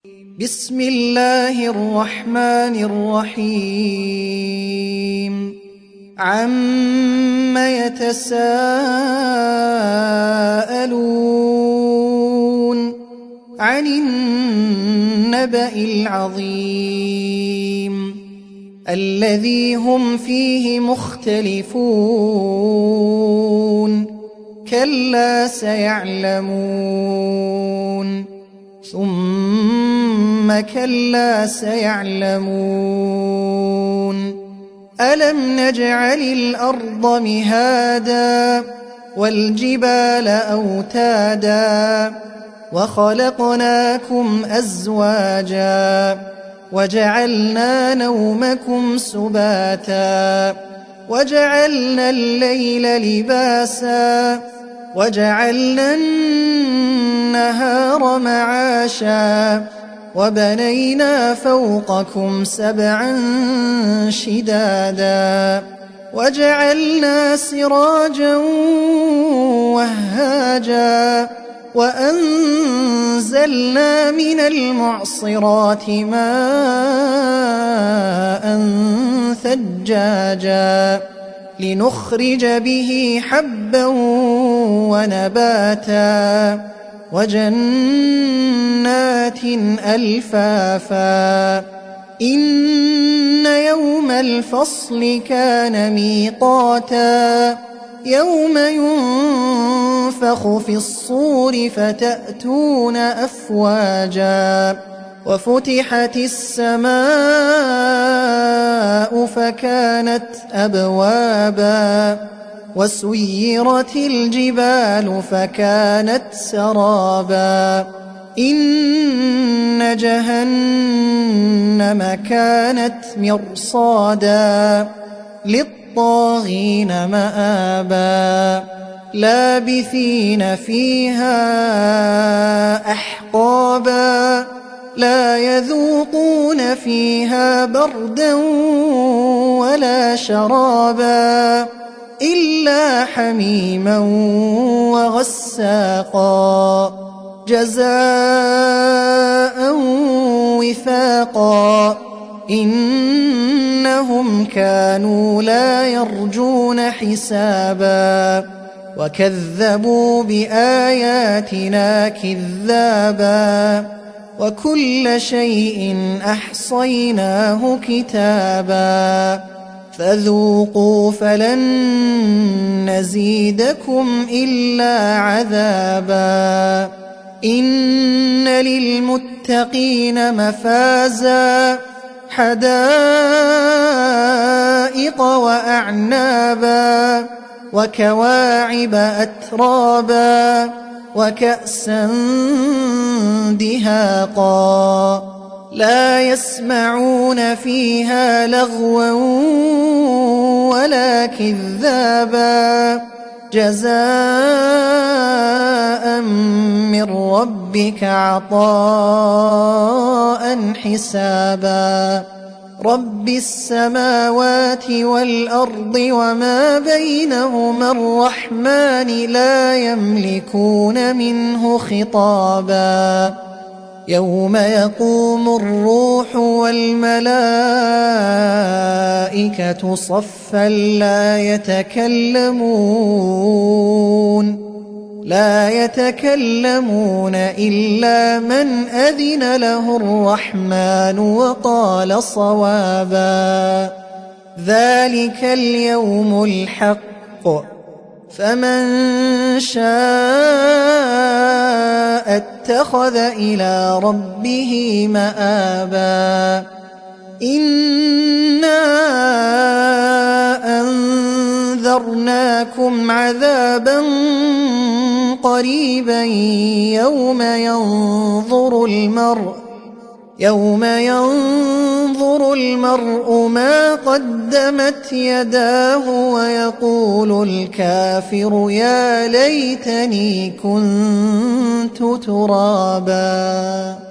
بسم الله الرحمن الرحيم عم يتساءلون عن النبأ العظيم الذي هم فيه مختلفون كلا سيعلمون ثم كلا سيعلمون ألم نجعل الأرض مهادا والجبال أوتادا وخلقناكم أزواجا وجعلنا نومكم سباتا وجعلنا الليل لباسا وجعلنا النهار معاشا وبنينا فوقكم سبعا شدادا وجعلنا سراجا وهاجا وأنزلنا من المعصرات ماء ثجاجا لنخرج به حبا ونباتا وجنات ألفافا إن يوم الفصل كان ميقاتا يوم ينفخ في الصور فتأتون أفواجا وفتحت السماء فكانت أبوابا وسيرت الجبال فكانت سرابا إن جهنم كانت مرصادا للطاغين مآبا لابثين فيها أحقابا لا يذوقون فيها بردا ولا شرابا إلا حميما وغساقا جزاء وفاقا إنهم كانوا لا يرجون حسابا وكذبوا بآياتنا كذابا وكل شيء أحصيناه كتابا فذوقوا فلن نزيدكم إلا عذابا إن للمتقين مفازا حدائق وأعنابا وكواعب أترابا وكأسا دهاقا لا يسمعون فيها لغوا ولا كذابا جزاء من ربك عطاء حسابا رب السماوات والأرض وما بينهما الرحمن لا يملكون منه خطابا يوم يقوم الروح والملائكة صفا لا يتكلمون إلا من أذن له الرحمن وقال صوابا ذلك اليوم الحق فمن شاء اتخذ إلى ربه مآبا إنا أنذرناكم عذابا قريبا يوم ينظر المرء ما قدمت يداه ويقول الكافر يا ليتني كنت ترابا.